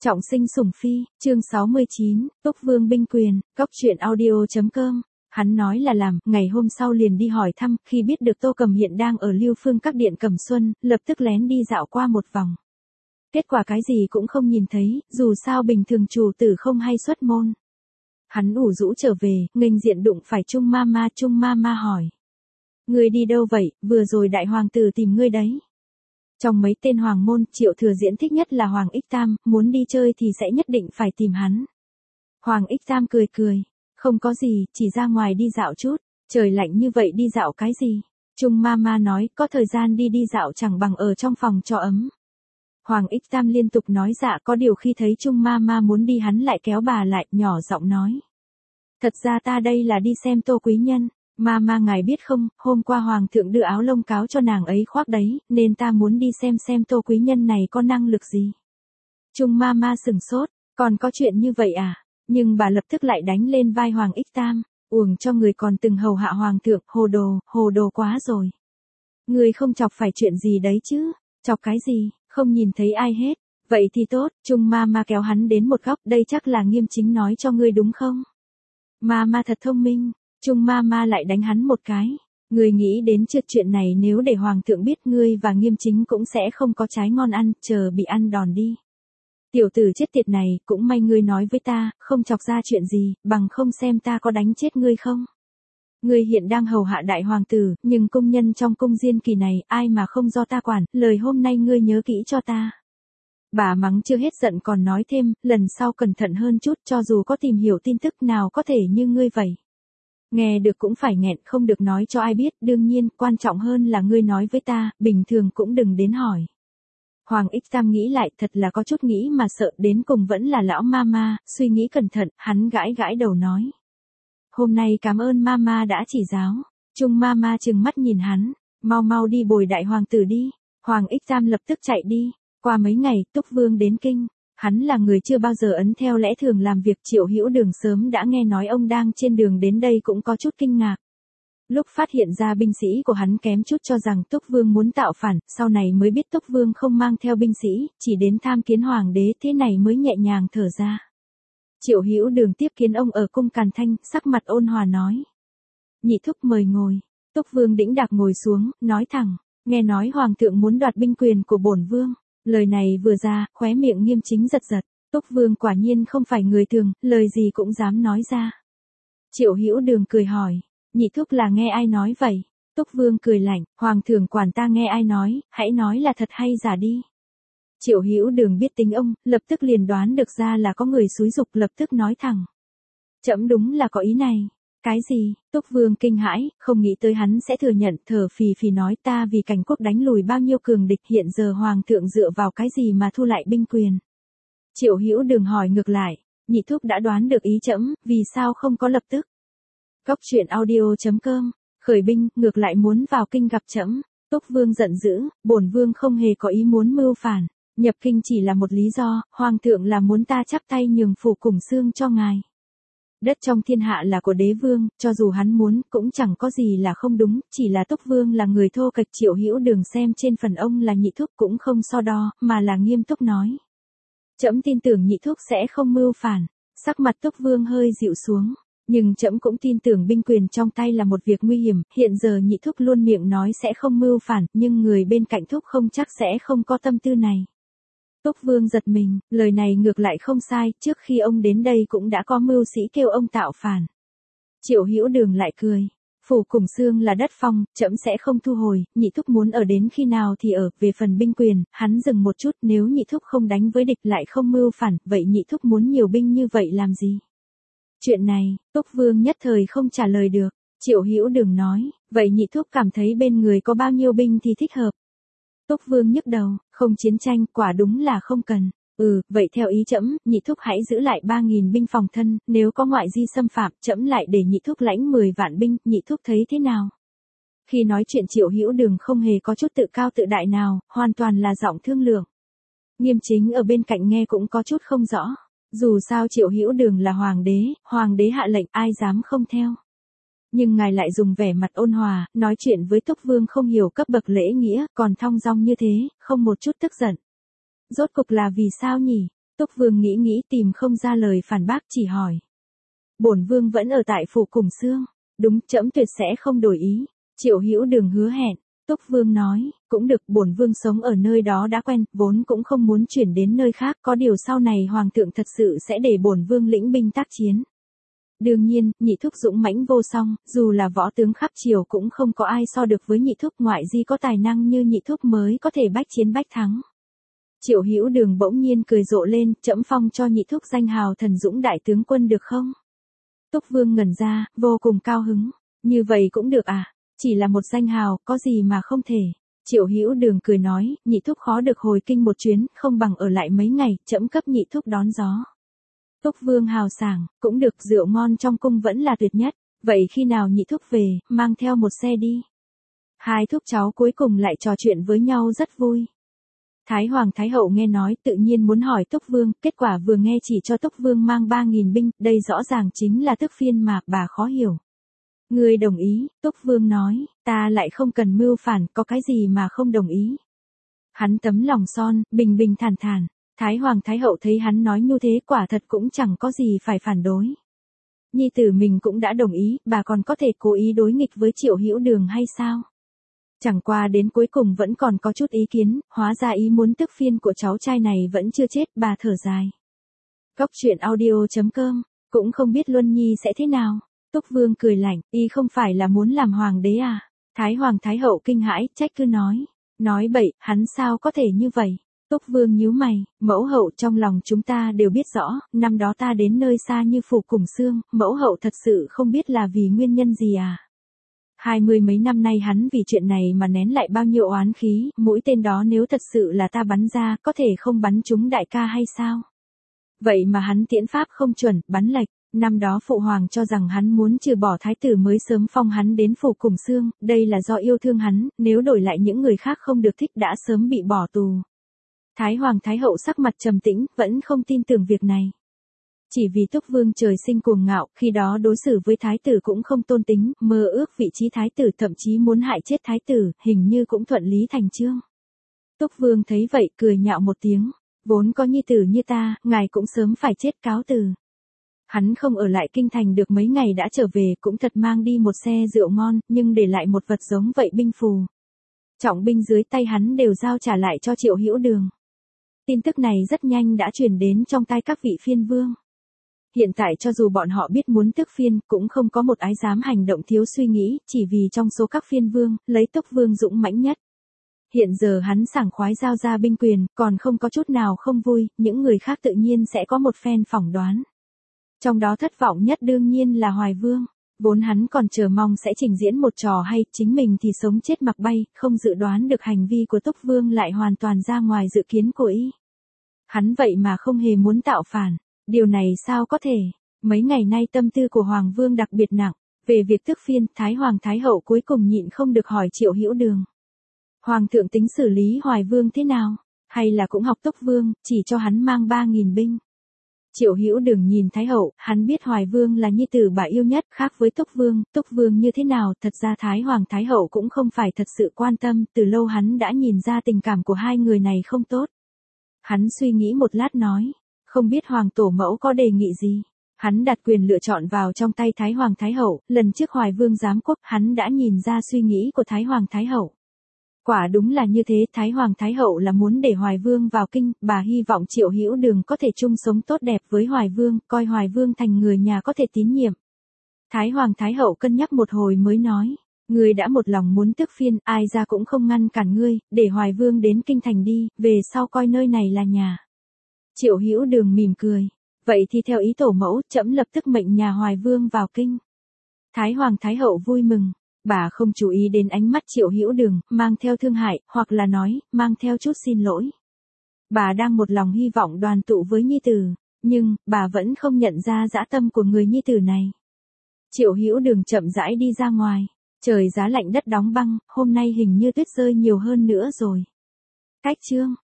Trọng sinh sủng phi, chương 69, Túc Vương binh quyền, Cóc truyện audio.com. Hắn nói là làm, ngày hôm sau liền đi hỏi thăm, khi biết được Tô Cầm hiện đang ở Lưu Phương các điện Cẩm Xuân, lập tức lén đi dạo qua một vòng. Kết quả cái gì cũng không nhìn thấy, dù sao bình thường chủ tử không hay xuất môn. Hắn ủ rũ trở về, nghênh diện đụng phải Trung Mama hỏi. Ngươi đi đâu vậy, vừa rồi đại hoàng tử tìm ngươi đấy. Trong mấy tên hoàng môn, Triệu Thừa Diễn thích nhất là Hoàng Ích Tam, muốn đi chơi thì sẽ nhất định phải tìm hắn. Hoàng Ích Tam cười, không có gì, chỉ ra ngoài đi dạo chút, trời lạnh như vậy đi dạo cái gì? Trung Mama nói, có thời gian đi dạo chẳng bằng ở trong phòng cho ấm. Hoàng Ích Tam liên tục nói dạ, có điều khi thấy Trung Mama muốn đi hắn lại kéo bà lại, nhỏ giọng nói. Thật ra ta đây là đi xem Tô quý nhân. Mama ngài biết không, hôm qua hoàng thượng đưa áo lông cáo cho nàng ấy khoác đấy, nên ta muốn đi xem Tô quý nhân này có năng lực gì. Trung Mama sửng sốt, còn có chuyện như vậy à? Nhưng bà lập tức lại đánh lên vai Hoàng Ích Tam, uổng cho người còn từng hầu hạ hoàng thượng, hồ đồ quá rồi. Người không chọc phải chuyện gì đấy chứ? Chọc cái gì, không nhìn thấy ai hết. Vậy thì tốt, Trung Mama kéo hắn đến một góc, đây chắc là Nghiêm Chính nói cho ngươi đúng không? Mama thật thông minh. Trung Mama lại đánh hắn một cái. Ngươi nghĩ đến chuyện này nếu để hoàng thượng biết ngươi và Nghiêm Chính cũng sẽ không có trái ngon ăn, chờ bị ăn đòn đi. Tiểu tử chết tiệt này, cũng may ngươi nói với ta, không chọc ra chuyện gì, bằng không xem ta có đánh chết ngươi không. Ngươi hiện đang hầu hạ đại hoàng tử, nhưng công nhân trong cung Diên Kỳ này, ai mà không do ta quản, lời hôm nay ngươi nhớ kỹ cho ta. Bà mắng chưa hết giận còn nói thêm, lần sau cẩn thận hơn chút, cho dù có tìm hiểu tin tức nào có thể như ngươi vậy. Nghe được cũng phải nghẹn, không được nói cho ai biết, đương nhiên, quan trọng hơn là ngươi nói với ta, bình thường cũng đừng đến hỏi. Hoàng Ích Tam nghĩ lại, thật là có chút nghĩ mà sợ, đến cùng vẫn là lão Mama, suy nghĩ cẩn thận, hắn gãi đầu nói. Hôm nay cảm ơn Mama đã chỉ giáo. Trung Mama trừng mắt nhìn hắn, mau đi bồi đại hoàng tử đi. Hoàng Ích Tam lập tức chạy đi. Qua mấy ngày, Túc Vương đến kinh. Hắn là người chưa bao giờ ấn theo lẽ thường làm việc, Triệu Hữu Đường sớm đã nghe nói ông đang trên đường đến đây cũng có chút kinh ngạc. Lúc phát hiện ra binh sĩ của hắn kém chút cho rằng Túc Vương muốn tạo phản, sau này mới biết Túc Vương không mang theo binh sĩ, chỉ đến tham kiến hoàng đế, thế này mới nhẹ nhàng thở ra. Triệu Hữu Đường tiếp kiến ông ở cung Càn Thanh, sắc mặt ôn hòa nói. Nhị thúc mời ngồi. Túc Vương đĩnh đạc ngồi xuống, nói thẳng, nghe nói hoàng thượng muốn đoạt binh quyền của bổn vương. Lời này vừa ra, khóe miệng Nghiêm Chính giật. Túc Vương quả nhiên không phải người thường, lời gì cũng dám nói ra. Triệu Hữu Đường cười hỏi, nhị thúc là nghe ai nói vậy? Túc Vương cười lạnh, hoàng thượng quản ta nghe ai nói, hãy nói là thật hay giả đi. Triệu Hữu Đường biết tính ông, lập tức liền đoán được ra là có người xúi giục, lập tức nói thẳng. Trẫm đúng là có ý này. Cái gì? Túc Vương kinh hãi, không nghĩ tới hắn sẽ thừa nhận, thở phì nói ta vì Cảnh quốc đánh lùi bao nhiêu cường địch, hiện giờ hoàng thượng dựa vào cái gì mà thu lại binh quyền. Triệu Hữu Đường hỏi ngược lại, nhị thúc đã đoán được ý trẫm, vì sao không có lập tức? Cóc truyện audio.com, khởi binh, ngược lại muốn vào kinh gặp trẫm. Túc Vương giận dữ, bổn vương không hề có ý muốn mưu phản, nhập kinh chỉ là một lý do, hoàng thượng là muốn ta chắp tay nhường phủ Củng Xương cho ngài. Đất trong thiên hạ là của đế vương, cho dù hắn muốn, cũng chẳng có gì là không đúng, chỉ là Túc Vương là người thô kệch. Triệu Hữu Đường xem trên phần ông là nhị thúc cũng không so đo, mà là nghiêm túc nói. Trẫm tin tưởng nhị thúc sẽ không mưu phản. Sắc mặt Túc Vương hơi dịu xuống, nhưng trẫm cũng tin tưởng binh quyền trong tay là một việc nguy hiểm, hiện giờ nhị thúc luôn miệng nói sẽ không mưu phản, nhưng người bên cạnh thúc không chắc sẽ không có tâm tư này. Túc Vương giật mình, lời này ngược lại không sai, trước khi ông đến đây cũng đã có mưu sĩ kêu ông tạo phản. Triệu Hữu Đường lại cười, phủ Củng Xương là đất phong, trẫm sẽ không thu hồi, nhị thúc muốn ở đến khi nào thì ở, về phần binh quyền, hắn dừng một chút, nếu nhị thúc không đánh với địch lại không mưu phản, vậy nhị thúc muốn nhiều binh như vậy làm gì? Chuyện này, Túc Vương nhất thời không trả lời được. Triệu Hữu Đường nói, vậy nhị thúc cảm thấy bên người có bao nhiêu binh thì thích hợp? Túc Vương nhức đầu, không chiến tranh, quả đúng là không cần. Vậy theo ý trẫm, nhị thúc hãy giữ lại 3.000 binh phòng thân, nếu có ngoại di xâm phạm, trẫm lại để nhị thúc lãnh 10 vạn binh, nhị thúc thấy thế nào? Khi nói chuyện Triệu Hữu Đường không hề có chút tự cao tự đại nào, hoàn toàn là giọng thương lượng. Nghiêm Chính ở bên cạnh nghe cũng có chút không rõ. Dù sao Triệu Hữu Đường là hoàng đế hạ lệnh, ai dám không theo. Nhưng ngài lại dùng vẻ mặt ôn hòa, nói chuyện với Túc Vương không hiểu cấp bậc lễ nghĩa, còn thong dong như thế, không một chút tức giận. Rốt cục là vì sao nhỉ? Túc Vương nghĩ nghĩ tìm không ra lời phản bác chỉ hỏi. Bổn Vương vẫn ở tại phủ Củng Xương. Đúng, trẫm tuyệt sẽ không đổi ý. Triệu Hữu Đường hứa hẹn. Túc Vương nói, cũng được, bổn Vương sống ở nơi đó đã quen, vốn cũng không muốn chuyển đến nơi khác, có điều sau này Hoàng thượng thật sự sẽ để bổn Vương lĩnh binh tác chiến. Đương nhiên, nhị thúc dũng mãnh vô song, dù là võ tướng khắp triều cũng không có ai so được với nhị thúc, ngoại di có tài năng như nhị thúc mới có thể bách chiến bách thắng. Triệu Hữu Đường bỗng nhiên cười rộ lên, trẫm phong cho nhị thúc danh hào thần dũng đại tướng quân được không? Túc Vương ngẩn ra, vô cùng cao hứng. Như vậy cũng được à? Chỉ là một danh hào, có gì mà không thể. Triệu Hữu Đường cười nói, nhị thúc khó được hồi kinh một chuyến, không bằng ở lại mấy ngày, trẫm cấp nhị thúc đón gió. Túc Vương hào sảng, cũng được, rượu ngon trong cung vẫn là tuyệt nhất. Vậy khi nào nhị thúc về, mang theo một xe đi. Hai thúc cháu cuối cùng lại trò chuyện với nhau rất vui. Thái Hoàng Thái Hậu nghe nói tự nhiên muốn hỏi Túc Vương, kết quả vừa nghe chỉ cho Túc Vương mang 3.000 binh, đây rõ ràng chính là tức phiên mà, bà khó hiểu. Người đồng ý, Túc Vương nói, ta lại không cần mưu phản, có cái gì mà không đồng ý. Hắn tấm lòng son, bình bình thản thản, Thái Hoàng Thái Hậu thấy hắn nói như thế quả thật cũng chẳng có gì phải phản đối. Nhi tử mình cũng đã đồng ý, bà còn có thể cố ý đối nghịch với Triệu Hữu Đường hay sao? Chẳng qua đến cuối cùng vẫn còn có chút ý kiến, hóa ra ý muốn tức phiên của cháu trai này vẫn chưa chết, bà thở dài. Cóc truyện audio.com, cũng không biết Luân Nhi sẽ thế nào. Túc Vương cười lạnh, y không phải là muốn làm hoàng đế à? Thái Hoàng Thái Hậu kinh hãi, trách cứ nói bậy, hắn sao có thể như vậy? Túc Vương nhíu mày, mẫu hậu, trong lòng chúng ta đều biết rõ, năm đó ta đến nơi xa như phủ Củng Xương, mẫu hậu thật sự không biết là vì nguyên nhân gì à? 20 mấy năm nay hắn vì chuyện này mà nén lại bao nhiêu oán khí, mũi tên đó nếu thật sự là ta bắn ra, có thể không bắn trúng đại ca hay sao? Vậy mà hắn tiễn pháp không chuẩn, bắn lệch. Năm đó phụ hoàng cho rằng hắn muốn trừ bỏ thái tử mới sớm phong hắn đến phủ Củng Xương, đây là do yêu thương hắn, nếu đổi lại những người khác không được thích đã sớm bị bỏ tù. Thái Hoàng Thái Hậu sắc mặt trầm tĩnh, vẫn không tin tưởng việc này. Chỉ vì Túc Vương trời sinh cuồng ngạo, khi đó đối xử với thái tử cũng không tôn tính, mơ ước vị trí thái tử, thậm chí muốn hại chết thái tử, hình như cũng thuận lý thành chương. Túc Vương thấy vậy cười nhạo một tiếng, vốn có nhi tử như ta, ngài cũng sớm phải chết, cáo từ. Hắn không ở lại kinh thành được mấy ngày đã trở về, cũng thật mang đi một xe rượu ngon, nhưng để lại một vật giống vậy binh phù. Trọng binh dưới tay hắn đều giao trả lại cho Triệu Hữu Đường. Tin tức này rất nhanh đã truyền đến trong tai các vị phiên vương. Hiện tại cho dù bọn họ biết muốn tước phiên, cũng không có một ai dám hành động thiếu suy nghĩ, chỉ vì trong số các phiên vương, lấy Túc Vương dũng mãnh nhất. Hiện giờ hắn sảng khoái giao ra binh quyền, còn không có chút nào không vui, những người khác tự nhiên sẽ có một phen phỏng đoán. Trong đó thất vọng nhất đương nhiên là Hoài Vương, vốn hắn còn chờ mong sẽ trình diễn một trò hay, chính mình thì sống chết mặc bay, không dự đoán được hành vi của Túc Vương lại hoàn toàn ra ngoài dự kiến của y. Hắn vậy mà không hề muốn tạo phản, điều này sao có thể? Mấy ngày nay tâm tư của Hoàng Vương đặc biệt nặng, về việc tước phiên, Thái Hoàng Thái Hậu cuối cùng nhịn không được hỏi Triệu Hữu Đường. Hoàng thượng tính xử lý Hoài Vương thế nào? Hay là cũng học Túc Vương, chỉ cho hắn mang 3.000 binh? Triệu Hữu Đường nhìn Thái Hậu, hắn biết Hoài Vương là nhi tử bà yêu nhất, khác với Túc Vương như thế nào, thật ra Thái Hoàng Thái Hậu cũng không phải thật sự quan tâm, từ lâu hắn đã nhìn ra tình cảm của hai người này không tốt. Hắn suy nghĩ một lát nói, không biết Hoàng Tổ Mẫu có đề nghị gì. Hắn đặt quyền lựa chọn vào trong tay Thái Hoàng Thái Hậu, lần trước Hoài Vương giám quốc, hắn đã nhìn ra suy nghĩ của Thái Hoàng Thái Hậu. Quả đúng là như thế, Thái Hoàng Thái Hậu là muốn để Hoài Vương vào kinh, bà hy vọng Triệu Hữu Đường có thể chung sống tốt đẹp với Hoài Vương, coi Hoài Vương thành người nhà có thể tín nhiệm. Thái Hoàng Thái Hậu cân nhắc một hồi mới nói, ngươi đã một lòng muốn tước phiên, ai ra cũng không ngăn cản ngươi, để Hoài Vương đến kinh thành đi, về sau coi nơi này là nhà. Triệu Hữu Đường mỉm cười, vậy thì theo ý tổ mẫu, trẫm lập tức mệnh nhà Hoài Vương vào kinh. Thái Hoàng Thái Hậu vui mừng. Bà không chú ý đến ánh mắt Triệu Hữu Đường, mang theo thương hại, hoặc là nói, mang theo chút xin lỗi. Bà đang một lòng hy vọng đoàn tụ với nhi tử, nhưng, bà vẫn không nhận ra dã tâm của người nhi tử này. Triệu Hữu Đường chậm rãi đi ra ngoài, trời giá lạnh đất đóng băng, hôm nay hình như tuyết rơi nhiều hơn nữa rồi. Cách chương.